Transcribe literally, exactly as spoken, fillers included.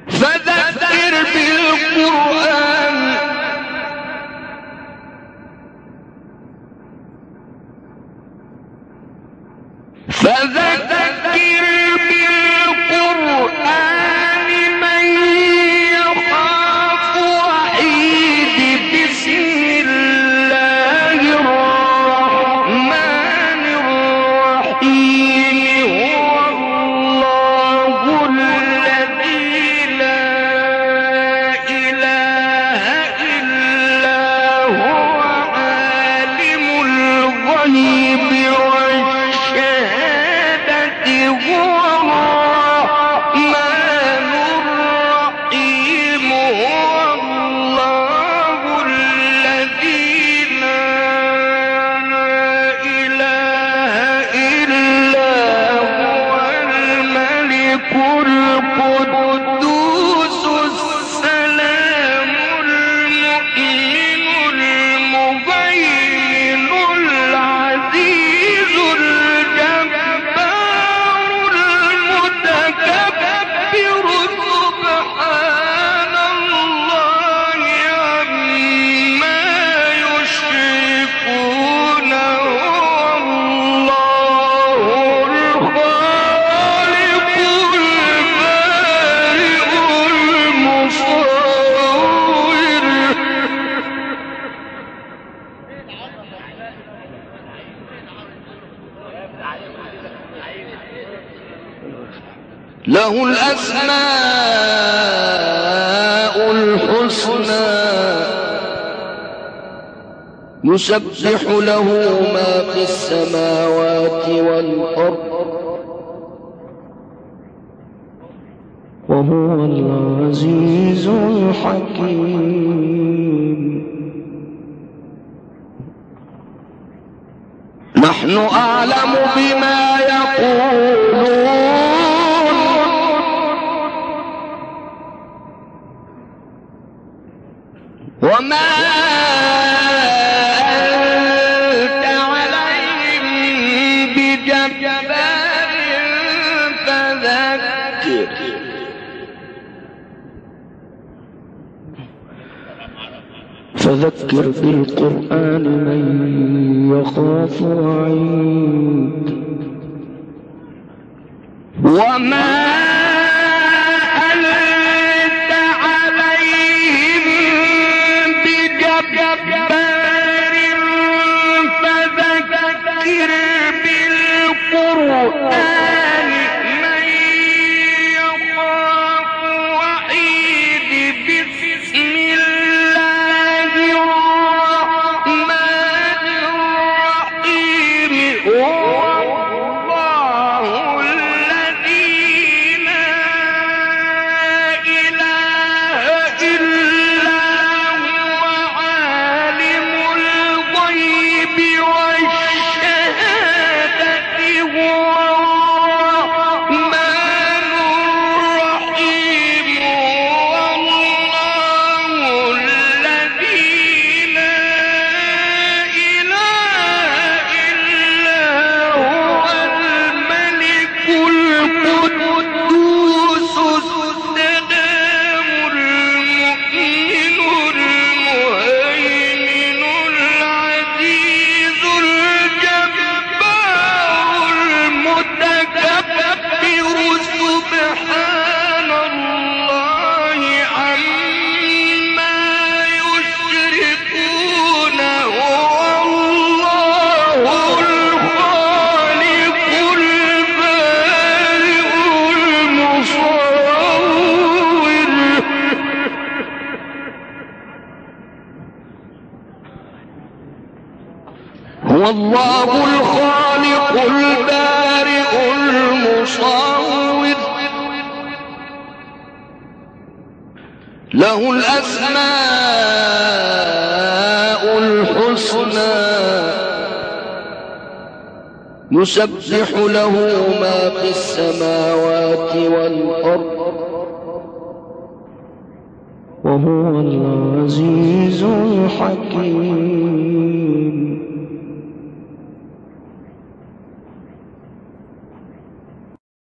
فذكر بالقرآن فذكر بالقرآن من يخاف وعيد بسم الله الرحمن الرحيم هو الله الذي لا إله إلا هو عالم الغيب والشهادة هو الرحمن الرحيم هو الله الذي لا إله إلا هو الملك القدوس السلام المؤمن المهيمن العزيز الجبار المتكبر سبحان الله عما يشركون هو الله الخالق البارئ المصور له الأسماء الحسنى يسبح له ما في السماوات والأرض وهو العزيز الحكيم. نحن أعلم بما يقولون وما أنت عليهم بجبار فذكر فذكر بالقرآن من يخاف وعيد وما أنت عليهم بجبار فذكر بالقرآن من يخاف وعيد بسم الله الرحمن الرحيم هو الله الذي لا إله إلا هو عالم الغيب والشهادة هو الرحمن الرحيم هو الله الذي لا إله إلا هو الملك القدوس السلام المؤمن المهيمن العزيز الجبار المتكبر سبحان الله عما يشركون هو الله الخالق البارئ المصور هو الله الخالق البارئ المصور له الأسماء الحسنى يسبح له ما في السماوات والأرض وهو العزيز الحكيم.